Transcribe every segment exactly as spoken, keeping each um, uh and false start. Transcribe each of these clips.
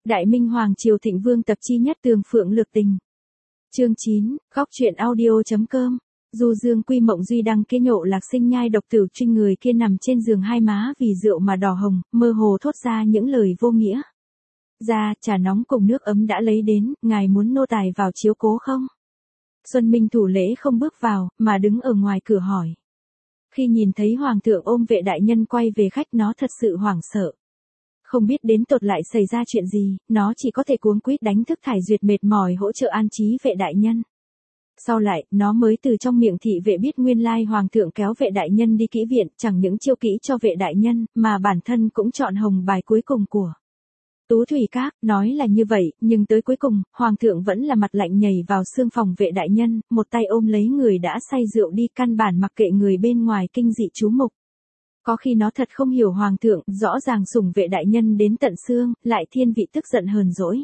Đại Minh Hoàng Triều Thịnh Vương tập chi nhất Tường Phượng Lược Tình. Chương chín, góc truyện audio.com. Du Dương Quy Mộng Duy đăng kế nhộ lạc sinh nhai độc tử trinh người kia nằm trên giường hai má vì rượu mà đỏ hồng, mơ hồ thốt ra những lời vô nghĩa. Ra, trà nóng cùng nước ấm đã lấy đến, ngài muốn nô tài vào chiếu cố không? Xuân Minh thủ lễ không bước vào, mà đứng ở ngoài cửa hỏi. Khi nhìn thấy Hoàng thượng ôm vệ đại nhân quay về khách nó thật sự hoảng sợ. Không biết đến tột lại xảy ra chuyện gì, nó chỉ có thể cuống quýt đánh thức Thải Duyệt mệt mỏi hỗ trợ an trí vệ đại nhân. Sau lại, nó mới từ trong miệng thị vệ biết nguyên lai Hoàng thượng kéo vệ đại nhân đi kỹ viện, chẳng những chiêu kỹ cho vệ đại nhân, mà bản thân cũng chọn hồng bài cuối cùng của Tú Thủy Các. Nói là như vậy, nhưng tới cuối cùng, Hoàng thượng vẫn là mặt lạnh nhảy vào xương phòng vệ đại nhân, một tay ôm lấy người đã say rượu đi, căn bản mặc kệ người bên ngoài kinh dị chú mục. Có khi nó thật không hiểu Hoàng thượng, rõ ràng sủng vệ đại nhân đến tận xương, lại thiên vị tức giận hờn dỗi.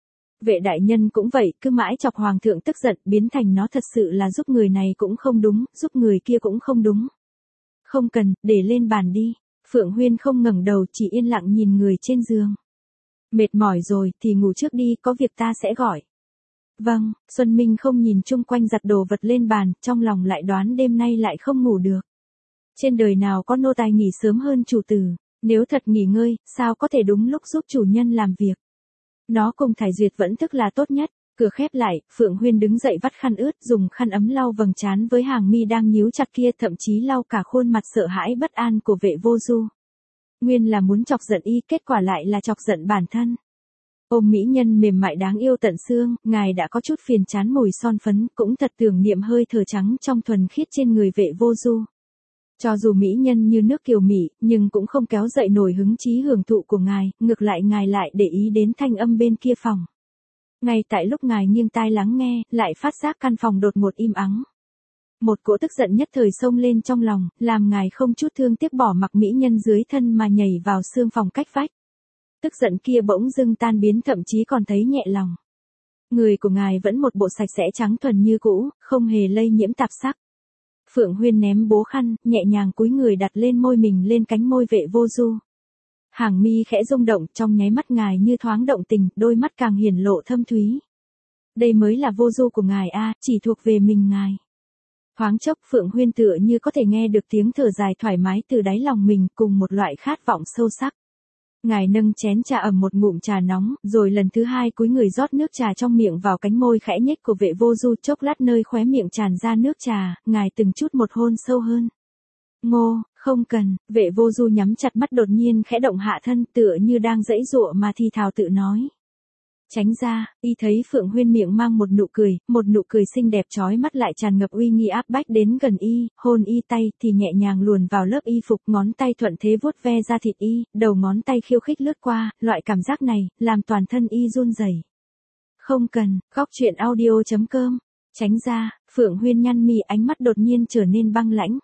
Vệ đại nhân cũng vậy, cứ mãi chọc Hoàng thượng tức giận, biến thành nó thật sự là giúp người này cũng không đúng, giúp người kia cũng không đúng. Không cần, để lên bàn đi. Phượng Huyên không ngẩng đầu, chỉ yên lặng nhìn người trên giường. Mệt mỏi rồi, thì ngủ trước đi, có việc ta sẽ gọi. Vâng, Xuân Minh không nhìn chung quanh giặt đồ vật lên bàn, trong lòng lại đoán đêm nay lại không ngủ được. Trên đời nào có nô tài nghỉ sớm hơn chủ tử, nếu thật nghỉ ngơi, sao có thể đúng lúc giúp chủ nhân làm việc. Nó cùng Thải Duyệt vẫn thức là tốt nhất. Cửa khép lại, Phượng Huyên đứng dậy vắt khăn ướt, dùng khăn ấm lau vầng trán với hàng mi đang nhíu chặt kia, thậm chí lau cả khuôn mặt sợ hãi bất an của vệ vô du. Nguyên là muốn chọc giận y, kết quả lại là chọc giận bản thân. Ôm mỹ nhân mềm mại đáng yêu tận xương, ngài đã có chút phiền chán mùi son phấn, cũng thật tưởng niệm hơi thở trắng trong thuần khiết trên người vệ vô du. Cho dù mỹ nhân như nước kiều mỹ, nhưng cũng không kéo dậy nổi hứng chí hưởng thụ của ngài, ngược lại ngài lại để ý đến thanh âm bên kia phòng. Ngay tại lúc ngài nghiêng tai lắng nghe, lại phát giác căn phòng đột ngột im ắng. Một cỗ tức giận nhất thời xông lên trong lòng, làm ngài không chút thương tiếc bỏ mặc mỹ nhân dưới thân mà nhảy vào xương phòng cách vách. Tức giận kia bỗng dưng tan biến, thậm chí còn thấy nhẹ lòng. Người của ngài vẫn một bộ sạch sẽ trắng thuần như cũ, không hề lây nhiễm tạp sắc. Phượng Huyên ném bố khăn, nhẹ nhàng cúi người đặt lên môi mình lên cánh môi vệ vô du. Hàng mi khẽ rung động, trong nháy mắt ngài như thoáng động tình, đôi mắt càng hiển lộ thâm thúy. Đây mới là vô du của ngài a, chỉ thuộc về mình ngài. Thoáng chốc Phượng Huyên tựa như có thể nghe được tiếng thở dài thoải mái từ đáy lòng mình, cùng một loại khát vọng sâu sắc. Ngài nâng chén trà ẩm một ngụm trà nóng, rồi lần thứ hai cúi người rót nước trà trong miệng vào cánh môi khẽ nhếch của vệ vô du, chốc lát nơi khóe miệng tràn ra nước trà, ngài từng chút một hôn sâu hơn. Ngô, không cần, vệ vô du nhắm chặt mắt, đột nhiên khẽ động hạ thân, tựa như đang giãy giụa mà thì thào tự nói. Tránh ra, y thấy Phượng Huyên miệng mang một nụ cười, một nụ cười xinh đẹp chói mắt lại tràn ngập uy nghi áp bách đến gần y, hôn y tay thì nhẹ nhàng luồn vào lớp y phục, ngón tay thuận thế vuốt ve da thịt y, đầu ngón tay khiêu khích lướt qua, loại cảm giác này, làm toàn thân y run rẩy. Không cần, góc truyện audio.com, tránh ra, Phượng Huyên nhăn mi, ánh mắt đột nhiên trở nên băng lãnh.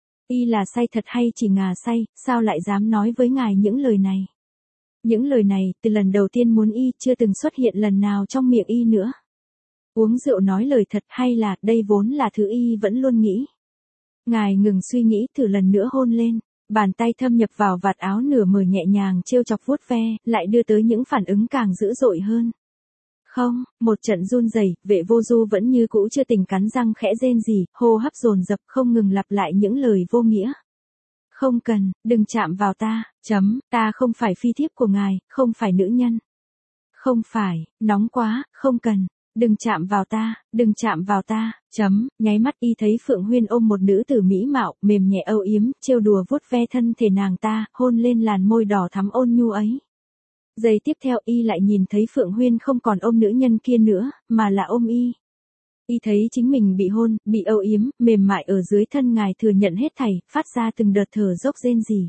Y là say thật hay chỉ ngà say, sao lại dám nói với ngài những lời này? Những lời này, từ lần đầu tiên muốn y, chưa từng xuất hiện lần nào trong miệng y nữa. Uống rượu nói lời thật, hay là, đây vốn là thứ y vẫn luôn nghĩ. Ngài ngừng suy nghĩ, thử lần nữa hôn lên, bàn tay thâm nhập vào vạt áo nửa mở nhẹ nhàng trêu chọc vuốt ve, lại đưa tới những phản ứng càng dữ dội hơn. Không, một trận run rẩy, vệ vô du vẫn như cũ chưa tỉnh, cắn răng khẽ rên rỉ, hô hấp dồn dập, không ngừng lặp lại những lời vô nghĩa. Không cần, đừng chạm vào ta, chấm, ta không phải phi thiếp của ngài, không phải nữ nhân. Không phải, nóng quá, không cần, đừng chạm vào ta, đừng chạm vào ta, chấm, nháy mắt y thấy Phượng Huyên ôm một nữ tử mỹ mạo, mềm nhẹ âu yếm, trêu đùa vuốt ve thân thể nàng ta, hôn lên làn môi đỏ thắm ôn nhu ấy. Giây tiếp theo y lại nhìn thấy Phượng Huyên không còn ôm nữ nhân kia nữa, mà là ôm y. Y thấy chính mình bị hôn, bị âu yếm, mềm mại ở dưới thân ngài, thừa nhận hết thảy, phát ra từng đợt thở dốc rên rỉ.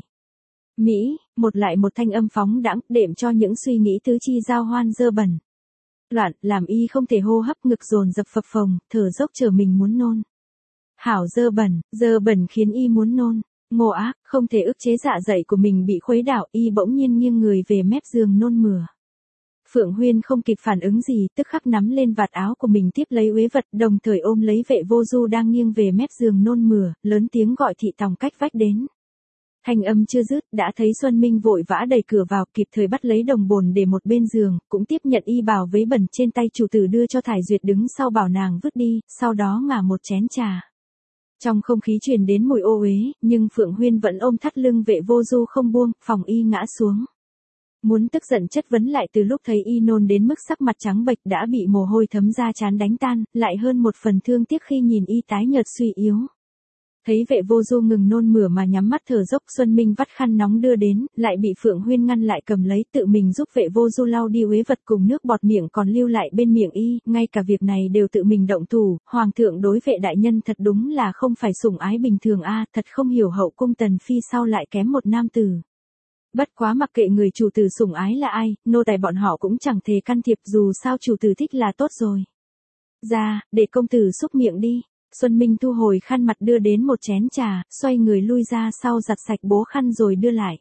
Mỹ, một lại một thanh âm phóng đãng, đệm cho những suy nghĩ tứ chi giao hoan dơ bẩn. Loạn, làm y không thể hô hấp, ngực dồn dập phập phồng, thở dốc chờ mình muốn nôn. Hảo dơ bẩn, dơ bẩn khiến y muốn nôn. Ngô ác, không thể ức chế dạ dày của mình bị khuấy đảo, y bỗng nhiên nghiêng người về mép giường nôn mửa. Phượng Huyên không kịp phản ứng gì, tức khắc nắm lên vạt áo của mình tiếp lấy uế vật, đồng thời ôm lấy vệ vô du đang nghiêng về mép giường nôn mửa, lớn tiếng gọi thị tòng cách vách đến. Thanh âm chưa dứt, đã thấy Xuân Minh vội vã đẩy cửa vào, kịp thời bắt lấy đồng bồn để một bên giường, cũng tiếp nhận y bào vấy bẩn trên tay chủ tử đưa cho Thải Duyệt đứng sau bảo nàng vứt đi, sau đó ngả một chén trà. Trong không khí truyền đến mùi ô uế, nhưng Phượng Huyên vẫn ôm thắt lưng Vệ Vô Du không buông, phòng y ngã xuống. Muốn tức giận chất vấn lại từ lúc thấy y nôn đến mức sắc mặt trắng bệch đã bị mồ hôi thấm ra trán đánh tan, lại hơn một phần thương tiếc khi nhìn y tái nhợt suy yếu. Thấy Vệ Vô Du ngừng nôn mửa mà nhắm mắt thở dốc, Xuân Minh vắt khăn nóng đưa đến, lại bị Phượng Huyên ngăn lại cầm lấy, tự mình giúp Vệ Vô Du lau đi uế vật cùng nước bọt miệng còn lưu lại bên miệng y, ngay cả việc này đều tự mình động thủ, hoàng thượng đối Vệ đại nhân thật đúng là không phải sủng ái bình thường a, thật không hiểu hậu cung tần phi sau lại kém một nam tử. Bất quá mặc kệ người chủ tử sủng ái là ai, nô tài bọn họ cũng chẳng thể can thiệp, dù sao chủ tử thích là tốt rồi. Ra, để công tử xúc miệng đi. Xuân Minh thu hồi khăn mặt đưa đến một chén trà, xoay người lui ra sau giặt sạch bố khăn rồi đưa lại.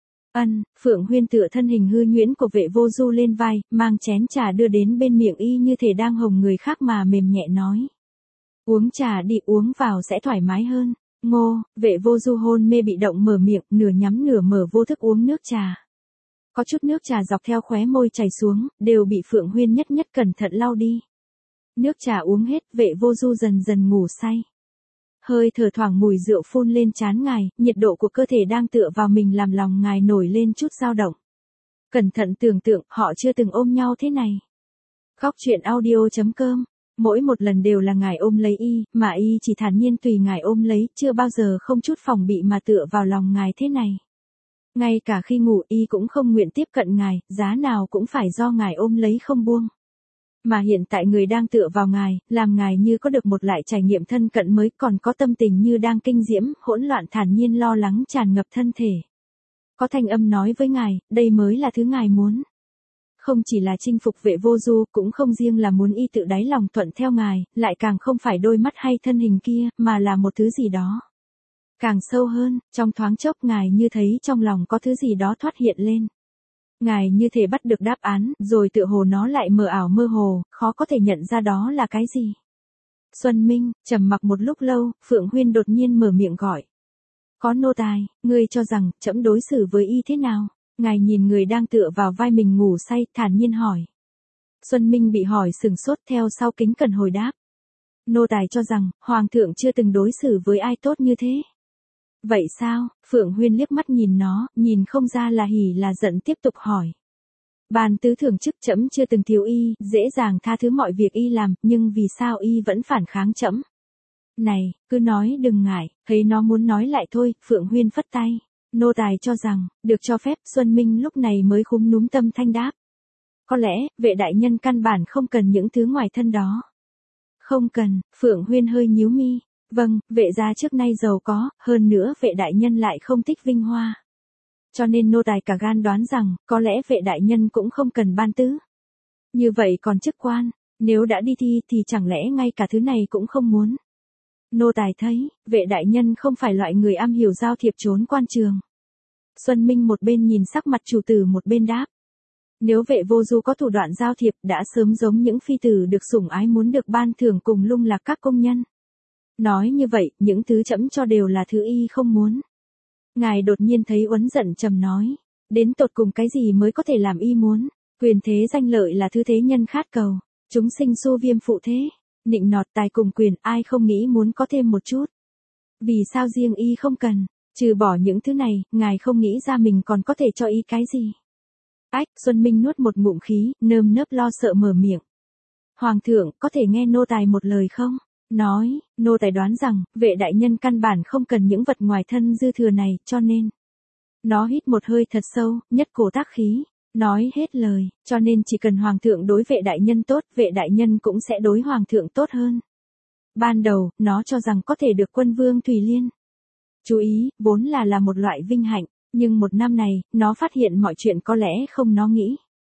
Ân, Phượng Huyên tựa thân hình hư nhuyễn của Vệ Vô Du lên vai, mang chén trà đưa đến bên miệng y như thể đang hồng người khác mà mềm nhẹ nói. Uống trà đi, uống vào sẽ thoải mái hơn. Ngô, Vệ Vô Du hôn mê bị động mở miệng, nửa nhắm nửa mở vô thức uống nước trà. Có chút nước trà dọc theo khóe môi chảy xuống, đều bị Phượng Huyên nhất nhất cẩn thận lau đi. Nước trà uống hết, Vệ Vô Du dần dần ngủ say. Hơi thở thoảng mùi rượu phun lên trán ngài, nhiệt độ của cơ thể đang tựa vào mình làm lòng ngài nổi lên chút dao động. Cẩn thận tưởng tượng, họ chưa từng ôm nhau thế này. Góc truyện audio chấm com. Mỗi một lần đều là ngài ôm lấy y, mà y chỉ thản nhiên tùy ngài ôm lấy, chưa bao giờ không chút phòng bị mà tựa vào lòng ngài thế này. Ngay cả khi ngủ y cũng không nguyện tiếp cận ngài, giá nào cũng phải do ngài ôm lấy không buông. Mà hiện tại người đang tựa vào ngài, làm ngài như có được một lại trải nghiệm thân cận mới, còn có tâm tình như đang kinh diễm, hỗn loạn thản nhiên lo lắng tràn ngập thân thể. Có thanh âm nói với ngài, đây mới là thứ ngài muốn. Không chỉ là chinh phục Vệ Vô Du, cũng không riêng là muốn y tự đáy lòng thuận theo ngài, lại càng không phải đôi mắt hay thân hình kia, mà là một thứ gì đó. Càng sâu hơn, trong thoáng chốc ngài như thấy trong lòng có thứ gì đó thoát hiện lên. Ngài như thể bắt được đáp án, rồi tựa hồ nó lại mờ ảo mơ hồ, khó có thể nhận ra đó là cái gì. Xuân Minh, trầm mặc một lúc lâu, Phượng Huyên đột nhiên mở miệng gọi. Có nô tài, ngươi cho rằng, trẫm đối xử với y thế nào? Ngài nhìn người đang tựa vào vai mình ngủ say, thản nhiên hỏi. Xuân Minh bị hỏi sừng sốt, theo sau kính cẩn hồi đáp. Nô tài cho rằng, Hoàng thượng chưa từng đối xử với ai tốt như thế. Vậy sao? Phượng Huyên liếc mắt nhìn nó, nhìn không ra là hỉ là giận, tiếp tục hỏi. Ban tứ thưởng chức trẫm chưa từng thiếu y, dễ dàng tha thứ mọi việc y làm, nhưng vì sao y vẫn phản kháng trẫm? Này, cứ nói đừng ngại, thấy nó muốn nói lại thôi, Phượng Huyên phất tay. Nô tài cho rằng, được cho phép, Xuân Minh lúc này mới khúm núm tâm thanh đáp. Có lẽ, Vệ đại nhân căn bản không cần những thứ ngoài thân đó. Không cần, Phượng Huyên hơi nhíu mi. Vâng, Vệ gia trước nay giàu có, hơn nữa Vệ đại nhân lại không thích vinh hoa. Cho nên nô tài cả gan đoán rằng, có lẽ Vệ đại nhân cũng không cần ban tứ. Như vậy còn chức quan, nếu đã đi thi thì chẳng lẽ ngay cả thứ này cũng không muốn. Nô tài thấy, Vệ đại nhân không phải loại người am hiểu giao thiệp trốn quan trường. Xuân Minh một bên nhìn sắc mặt chủ tử một bên đáp. Nếu Vệ Vô Du có thủ đoạn giao thiệp, đã sớm giống những phi tử được sủng ái muốn được ban thưởng cùng lung lạc các công nhân. Nói như vậy, những thứ trẫm cho đều là thứ y không muốn. Ngài đột nhiên thấy uấn giận trầm nói. Đến tột cùng cái gì mới có thể làm y muốn? Quyền thế danh lợi là thứ thế nhân khát cầu. Chúng sinh xu viêm phụ thế. Nịnh nọt tài cùng quyền, ai không nghĩ muốn có thêm một chút. Vì sao riêng y không cần? Trừ bỏ những thứ này, ngài không nghĩ ra mình còn có thể cho y cái gì? Ách, Xuân Minh nuốt một ngụm khí, nơm nớp lo sợ mở miệng. Hoàng thượng, có thể nghe nô tài một lời không? Nói, nô tài đoán rằng, Vệ đại nhân căn bản không cần những vật ngoài thân dư thừa này, cho nên. Nó hít một hơi thật sâu, nhất cổ tác khí. Nói hết lời, cho nên chỉ cần Hoàng thượng đối Vệ đại nhân tốt, Vệ đại nhân cũng sẽ đối Hoàng thượng tốt hơn. Ban đầu, nó cho rằng có thể được quân vương Thùy Liên. Chú ý, vốn là là một loại vinh hạnh, nhưng một năm này, nó phát hiện mọi chuyện có lẽ không nó nghĩ.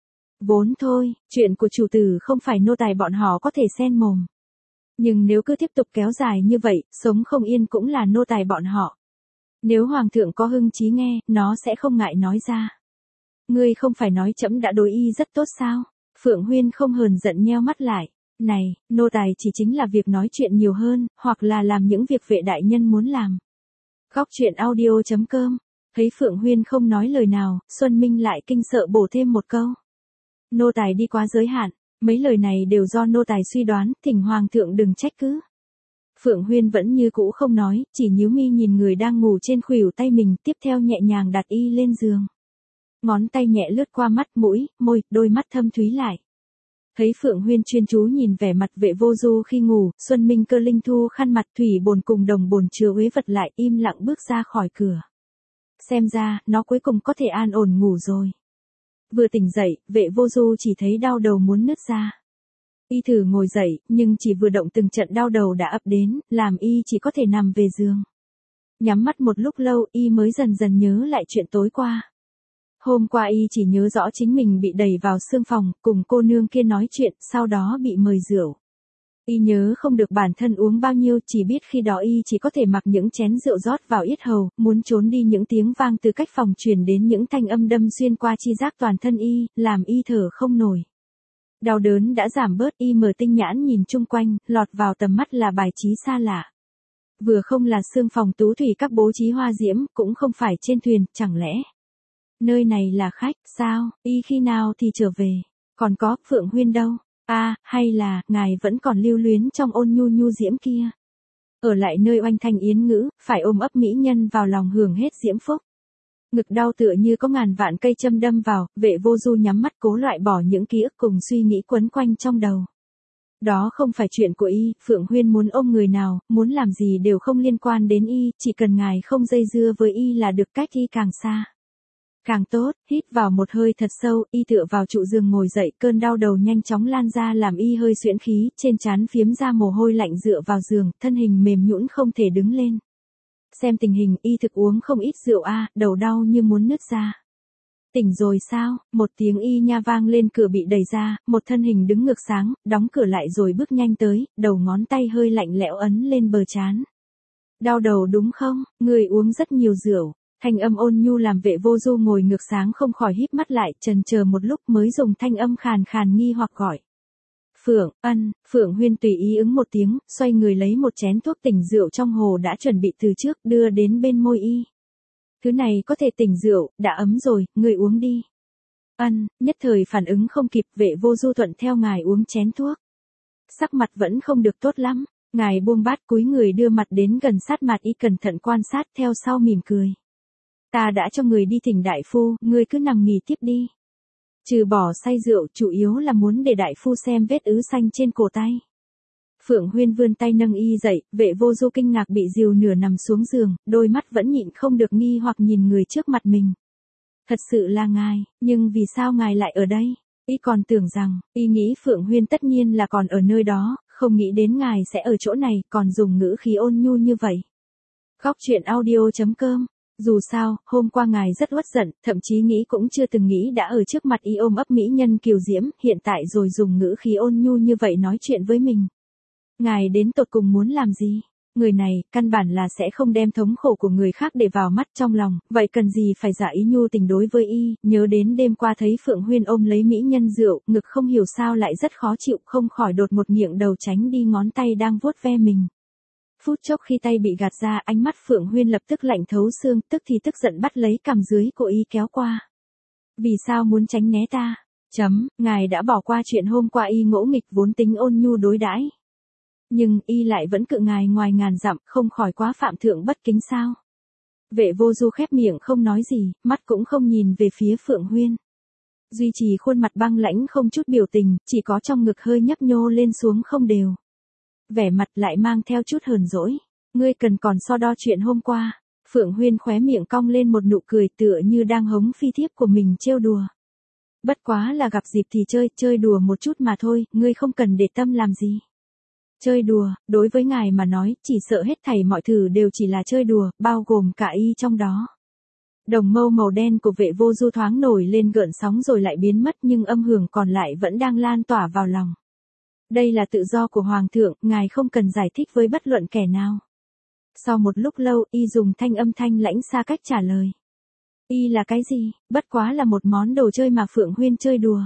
Vốn thôi, chuyện của chủ tử không phải nô tài bọn họ có thể xen mồm. Nhưng nếu cứ tiếp tục kéo dài như vậy, sống không yên cũng là nô tài bọn họ. Nếu Hoàng thượng có hưng chí nghe, nó sẽ không ngại nói ra. Ngươi không phải nói trẫm đã đối y rất tốt sao? Phượng Huyên không hờn giận nheo mắt lại. Này, nô tài chỉ chính là việc nói chuyện nhiều hơn, hoặc là làm những việc Vệ đại nhân muốn làm. Góc truyện audio chấm com Thấy Phượng Huyên không nói lời nào, Xuân Minh lại kinh sợ bổ thêm một câu. Nô tài đi quá giới hạn, mấy lời này đều do nô tài suy đoán, thỉnh hoàng thượng đừng trách cứ. Phượng Huyên vẫn như cũ không nói, chỉ nhíu mi nhìn người đang ngủ trên khuỷu tay mình, tiếp theo nhẹ nhàng đặt y lên giường. Ngón tay nhẹ lướt qua mắt, mũi, môi, đôi mắt thâm thúy lại. Thấy Phượng Huyên chuyên chú nhìn vẻ mặt Vệ Vô Du khi ngủ, Xuân Minh cơ linh thu khăn mặt thủy bồn cùng đồng bồn chứa uế vật lại, im lặng bước ra khỏi cửa. Xem ra, nó cuối cùng có thể an ổn ngủ rồi. Vừa tỉnh dậy, Vệ Vô Du chỉ thấy đau đầu muốn nứt ra. Y thử ngồi dậy, nhưng chỉ vừa động từng trận đau đầu đã ập đến, làm y chỉ có thể nằm về giường. Nhắm mắt một lúc lâu, y mới dần dần nhớ lại chuyện tối qua. Hôm qua y chỉ nhớ rõ chính mình bị đẩy vào sương phòng, cùng cô nương kia nói chuyện, sau đó bị mời rượu. Y nhớ không được bản thân uống bao nhiêu, chỉ biết khi đó y chỉ có thể mặc những chén rượu rót vào yết hầu, muốn trốn đi những tiếng vang từ cách phòng truyền đến những thanh âm đâm xuyên qua chi giác toàn thân y, làm y thở không nổi. Đau đớn đã giảm bớt, y mở tinh nhãn nhìn chung quanh, lọt vào tầm mắt là bài trí xa lạ. Vừa không là sương phòng tú thủy các bố trí hoa diễm, cũng không phải trên thuyền, chẳng lẽ nơi này là khách, sao, y khi nào thì trở về, còn có, Phượng Huyên đâu, a à, hay là, ngài vẫn còn lưu luyến trong ôn nhu nhu diễm kia. Ở lại nơi oanh thanh yến ngữ, phải ôm ấp mỹ nhân vào lòng hưởng hết diễm phúc. Ngực đau tựa như có ngàn vạn cây châm đâm vào, Vệ Vô Du nhắm mắt cố loại bỏ những ký ức cùng suy nghĩ quấn quanh trong đầu. Đó không phải chuyện của y, Phượng Huyên muốn ôm người nào, muốn làm gì đều không liên quan đến y, chỉ cần ngài không dây dưa với y là được, cách y càng xa càng tốt. Hít vào một hơi thật sâu, y tựa vào trụ giường ngồi dậy, cơn đau đầu nhanh chóng lan ra làm y hơi xuyễn khí, trên trán phiếm ra mồ hôi lạnh, dựa vào giường, thân hình mềm nhũn không thể đứng lên. Xem tình hình, y thực uống không ít rượu a, à, đầu đau như muốn nứt ra. Tỉnh rồi sao? Một tiếng y nha vang lên, cửa bị đẩy ra, một thân hình đứng ngược sáng, đóng cửa lại rồi bước nhanh tới, đầu ngón tay hơi lạnh lẽo ấn lên bờ trán. Đau đầu đúng không? Người uống rất nhiều rượu. Thanh âm ôn nhu làm Vệ Vô Du ngồi ngược sáng không khỏi híp mắt lại, chần chờ một lúc mới dùng thanh âm khàn khàn nghi hoặc gọi. Phượng, ân, Phượng Huyên tùy ý ứng một tiếng, xoay người lấy một chén thuốc tỉnh rượu trong hồ đã chuẩn bị từ trước, đưa đến bên môi y. Thứ này có thể tỉnh rượu, đã ấm rồi, người uống đi. Ân, nhất thời phản ứng không kịp, Vệ Vô Du thuận theo ngài uống chén thuốc. Sắc mặt vẫn không được tốt lắm, ngài buông bát cúi người đưa mặt đến gần sát mặt y, cẩn thận quan sát, theo sau mỉm cười. Ta đã cho người đi thỉnh đại phu, ngươi cứ nằm nghỉ tiếp đi. Trừ bỏ say rượu, chủ yếu là muốn để đại phu xem vết ứ xanh trên cổ tay. Phượng Huyên vươn tay nâng y dậy, Vệ Vô Du kinh ngạc bị dìu nửa nằm xuống giường, đôi mắt vẫn nhịn không được nghi hoặc nhìn người trước mặt mình. Thật sự là ngài, nhưng vì sao ngài lại ở đây? Y còn tưởng rằng, y nghĩ Phượng Huyên tất nhiên là còn ở nơi đó, không nghĩ đến ngài sẽ ở chỗ này, còn dùng ngữ khí ôn nhu như vậy. Góc truyện audio chấm com. Dù sao, hôm qua ngài rất uất giận, thậm chí nghĩ cũng chưa từng nghĩ đã ở trước mặt y ôm ấp mỹ nhân kiều diễm, hiện tại rồi dùng ngữ khí ôn nhu như vậy nói chuyện với mình. Ngài đến tột cùng muốn làm gì? Người này, căn bản là sẽ không đem thống khổ của người khác để vào mắt trong lòng, vậy cần gì phải giả ý nhu tình đối với y, nhớ đến đêm qua thấy Phượng Huyên ôm lấy mỹ nhân rượu, ngực không hiểu sao lại rất khó chịu, không khỏi đột một nghiêng đầu tránh đi ngón tay đang vuốt ve mình. Phút chốc khi tay bị gạt ra, ánh mắt Phượng Huyên lập tức lạnh thấu xương, tức thì tức giận bắt lấy cằm dưới của y kéo qua. Vì sao muốn tránh né ta? Chấm, ngài đã bỏ qua chuyện hôm qua y ngỗ nghịch vốn tính ôn nhu đối đãi. Nhưng y lại vẫn cự ngài ngoài ngàn dặm, không khỏi quá phạm thượng bất kính sao? Vệ Vô Du khép miệng không nói gì, mắt cũng không nhìn về phía Phượng Huyên. Duy trì khuôn mặt băng lãnh không chút biểu tình, chỉ có trong ngực hơi nhấp nhô lên xuống không đều. Vẻ mặt lại mang theo chút hờn dỗi. Ngươi cần còn so đo chuyện hôm qua. Phượng Huyên khóe miệng cong lên một nụ cười tựa như đang hống phi thiếp của mình trêu đùa. Bất quá là gặp dịp thì chơi, chơi đùa một chút mà thôi, ngươi không cần để tâm làm gì. Chơi đùa, đối với ngài mà nói, chỉ sợ hết thảy mọi thứ đều chỉ là chơi đùa, bao gồm cả y trong đó. Đồng mâu màu đen của Vệ Vô Du thoáng nổi lên gợn sóng rồi lại biến mất, nhưng âm hưởng còn lại vẫn đang lan tỏa vào lòng. Đây là tự do của Hoàng thượng, ngài không cần giải thích với bất luận kẻ nào. Sau một lúc lâu, y dùng thanh âm thanh lãnh xa cách trả lời. Y là cái gì? Bất quá là một món đồ chơi mà Phượng Huyên chơi đùa.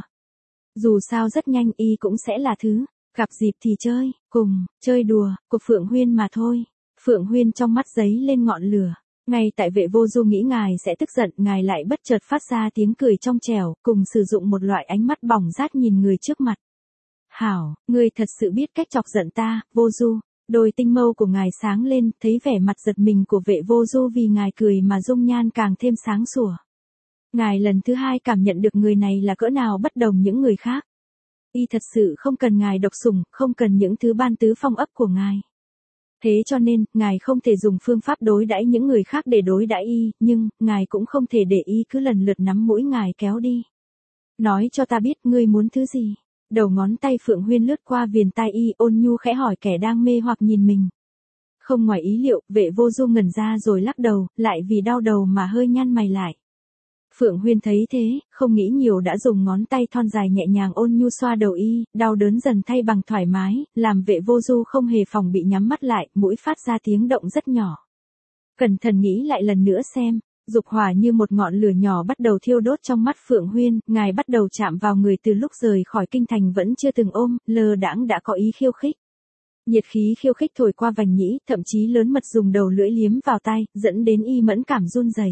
Dù sao rất nhanh y cũng sẽ là thứ, gặp dịp thì chơi, cùng, chơi đùa, của Phượng Huyên mà thôi. Phượng Huyên trong mắt giấy lên ngọn lửa. Ngay tại Vệ Vô Du nghĩ ngài sẽ tức giận, ngài lại bất chợt phát ra tiếng cười trong trẻo, cùng sử dụng một loại ánh mắt bỏng rát nhìn người trước mặt. Hảo, ngươi thật sự biết cách chọc giận ta, Vô Du. Đôi tinh mâu của ngài sáng lên, thấy vẻ mặt giật mình của Vệ Vô Du vì ngài cười mà dung nhan càng thêm sáng sủa. Ngài lần thứ hai cảm nhận được người này là cỡ nào bất đồng những người khác. Y thật sự không cần ngài độc sủng, không cần những thứ ban tứ phong ấp của ngài. Thế cho nên, ngài không thể dùng phương pháp đối đãi những người khác để đối đãi y, nhưng, ngài cũng không thể để y cứ lần lượt nắm mũi ngài kéo đi. Nói cho ta biết ngươi muốn thứ gì. Đầu ngón tay Phượng Huyên lướt qua viền tai y, ôn nhu khẽ hỏi kẻ đang mê hoặc nhìn mình. Không ngoài ý liệu, Vệ Vô Du ngẩn ra rồi lắc đầu, lại vì đau đầu mà hơi nhăn mày lại. Phượng Huyên thấy thế, không nghĩ nhiều đã dùng ngón tay thon dài nhẹ nhàng ôn nhu xoa đầu y, đau đớn dần thay bằng thoải mái, làm Vệ Vô Du không hề phòng bị nhắm mắt lại, mũi phát ra tiếng động rất nhỏ. Cẩn thận nghĩ lại lần nữa xem, dục hỏa như một ngọn lửa nhỏ bắt đầu thiêu đốt trong mắt Phượng Huyên, ngài bắt đầu chạm vào người từ lúc rời khỏi kinh thành vẫn chưa từng ôm, lơ đãng đã có ý khiêu khích. Nhiệt khí khiêu khích thổi qua vành nhĩ, thậm chí lớn mật dùng đầu lưỡi liếm vào tai, dẫn đến y mẫn cảm run rẩy.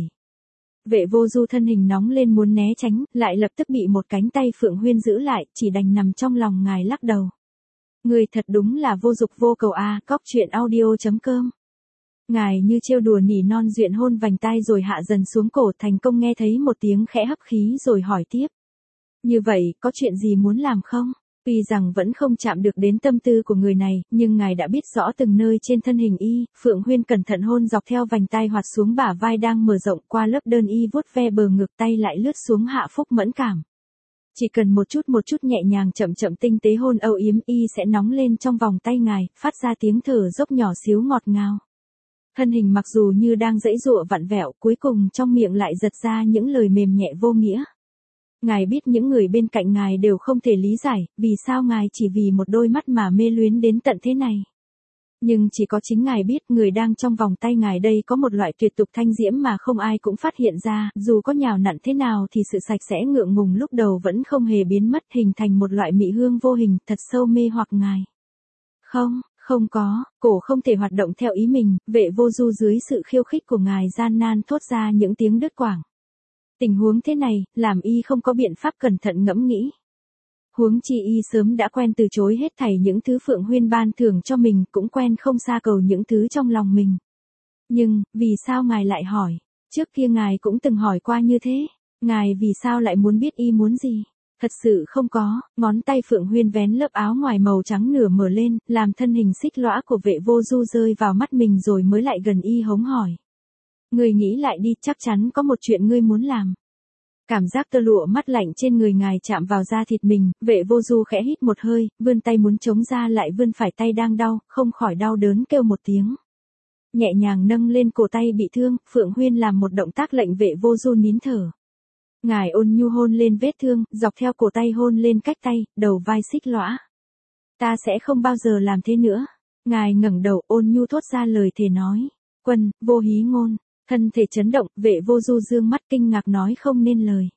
Vệ Vô Du thân hình nóng lên muốn né tránh, lại lập tức bị một cánh tay Phượng Huyên giữ lại, chỉ đành nằm trong lòng ngài lắc đầu. Người thật đúng là vô dục vô cầu a, cóc truyện audio chấm com. Ngài như trêu đùa nỉ non duyện hôn vành tai rồi hạ dần xuống cổ, thành công nghe thấy một tiếng khẽ hấp khí rồi hỏi tiếp. Như vậy, có chuyện gì muốn làm không? Tuy rằng vẫn không chạm được đến tâm tư của người này, nhưng ngài đã biết rõ từng nơi trên thân hình y. Phượng Huyên cẩn thận hôn dọc theo vành tai hoạt xuống bả vai đang mở rộng, qua lớp đơn y vuốt ve bờ ngực, tay lại lướt xuống hạ phúc mẫn cảm. Chỉ cần một chút một chút nhẹ nhàng chậm chậm tinh tế hôn âu yếm, y sẽ nóng lên trong vòng tay ngài, phát ra tiếng thở dốc nhỏ xíu ngọt ngào. Thân hình mặc dù như đang giãy giụa vặn vẹo, cuối cùng trong miệng lại giật ra những lời mềm nhẹ vô nghĩa. Ngài biết những người bên cạnh ngài đều không thể lý giải, vì sao ngài chỉ vì một đôi mắt mà mê luyến đến tận thế này. Nhưng chỉ có chính ngài biết, người đang trong vòng tay ngài đây có một loại tuyệt tục thanh diễm mà không ai cũng phát hiện ra, dù có nhào nặn thế nào thì sự sạch sẽ ngượng ngùng lúc đầu vẫn không hề biến mất, hình thành một loại mị hương vô hình, thật sâu mê hoặc ngài. Không, không có, cổ không thể hoạt động theo ý mình, Vệ Vô Du dưới sự khiêu khích của ngài gian nan thốt ra những tiếng đứt quãng. Tình huống thế này, làm y không có biện pháp cẩn thận ngẫm nghĩ. Huống chi y sớm đã quen từ chối hết thảy những thứ Phượng Huyên ban thưởng cho mình, cũng quen không xa cầu những thứ trong lòng mình. Nhưng, vì sao ngài lại hỏi? Trước kia ngài cũng từng hỏi qua như thế. Ngài vì sao lại muốn biết y muốn gì? Thật sự không có, ngón tay Phượng Huyên vén lớp áo ngoài màu trắng nửa mở lên, làm thân hình xích lõa của Vệ Vô Du rơi vào mắt mình rồi mới lại gần y hống hỏi. Ngươi nghĩ lại đi, chắc chắn có một chuyện ngươi muốn làm. Cảm giác tơ lụa mắt lạnh trên người ngài chạm vào da thịt mình, Vệ Vô Du khẽ hít một hơi, vươn tay muốn chống ra lại vươn phải tay đang đau, không khỏi đau đớn kêu một tiếng. Nhẹ nhàng nâng lên cổ tay bị thương, Phượng Huyên làm một động tác lệnh Vệ Vô Du nín thở. Ngài ôn nhu hôn lên vết thương, dọc theo cổ tay hôn lên cách tay, đầu vai xích lõa. Ta sẽ không bao giờ làm thế nữa. Ngài ngẩng đầu ôn nhu thốt ra lời thề nói. Quân, vô hí ngôn. Thân thể chấn động, Vệ Vô Du dương mắt kinh ngạc nói không nên lời.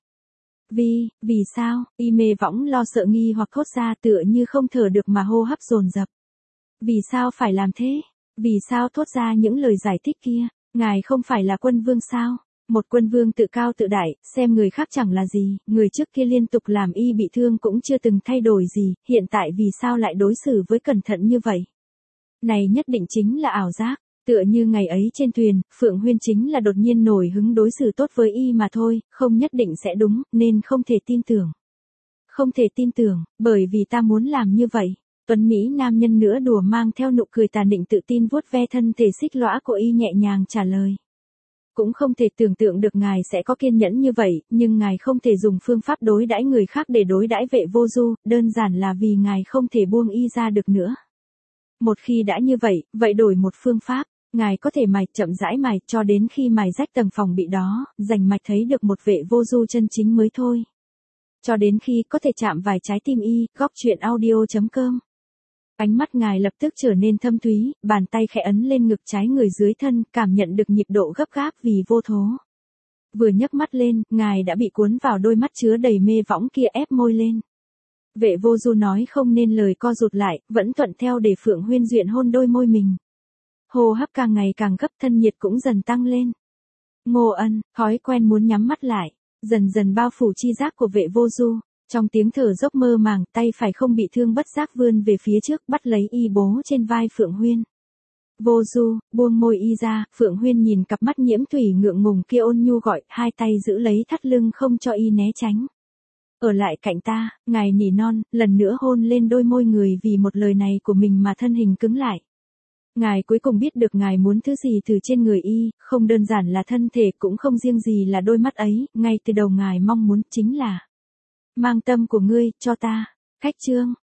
Vì, vì sao, y mê võng lo sợ nghi hoặc thốt ra tựa như không thở được mà hô hấp dồn dập. Vì sao phải làm thế? Vì sao thốt ra những lời giải thích kia? Ngài không phải là quân vương sao? Một quân vương tự cao tự đại, xem người khác chẳng là gì, người trước kia liên tục làm y bị thương cũng chưa từng thay đổi gì, hiện tại vì sao lại đối xử với cẩn thận như vậy? Này nhất định chính là ảo giác. Tựa như ngày ấy trên thuyền, Phượng Huyên chính là đột nhiên nổi hứng đối xử tốt với y mà thôi, không nhất định sẽ đúng, nên không thể tin tưởng. Không thể tin tưởng, bởi vì ta muốn làm như vậy. Tuấn Mỹ nam nhân nữa đùa mang theo nụ cười tà nịnh tự tin vuốt ve thân thể xích lõa của y nhẹ nhàng trả lời. Cũng không thể tưởng tượng được ngài sẽ có kiên nhẫn như vậy, nhưng ngài không thể dùng phương pháp đối đãi người khác để đối đãi Vệ Vô Du, đơn giản là vì ngài không thể buông y ra được nữa. Một khi đã như vậy, vậy đổi một phương pháp. Ngài có thể mài, chậm rãi mài, cho đến khi mài rách tầng phòng bị đó, rành mạch thấy được một Vệ Vô Du chân chính mới thôi. Cho đến khi có thể chạm vài trái tim y, góc truyện audio chấm com. Ánh mắt ngài lập tức trở nên thâm thúy, bàn tay khẽ ấn lên ngực trái người dưới thân, cảm nhận được nhịp độ gấp gáp vì vô thố. Vừa nhấc mắt lên, ngài đã bị cuốn vào đôi mắt chứa đầy mê võng kia ép môi lên. Vệ Vô Du nói không nên lời co rụt lại, vẫn thuận theo để Phượng Huyên duyện hôn đôi môi mình. Hô hấp càng ngày càng gấp, thân nhiệt cũng dần tăng lên. Ngô Ân, thói quen muốn nhắm mắt lại, dần dần bao phủ chi giác của Vệ Vô Du. Trong tiếng thở dốc mơ màng, tay phải không bị thương bất giác vươn về phía trước bắt lấy y bố trên vai Phượng Huyên. Vô Du, buông môi y ra, Phượng Huyên nhìn cặp mắt nhiễm thủy ngượng ngùng kia ôn nhu gọi, hai tay giữ lấy thắt lưng không cho y né tránh. Ở lại cạnh ta, ngài nỉ non, lần nữa hôn lên đôi môi người vì một lời này của mình mà thân hình cứng lại. Ngài cuối cùng biết được ngài muốn thứ gì từ trên người y, không đơn giản là thân thể cũng không riêng gì là đôi mắt ấy, ngay từ đầu ngài mong muốn chính là mang tâm của ngươi, cho ta. Khách chương.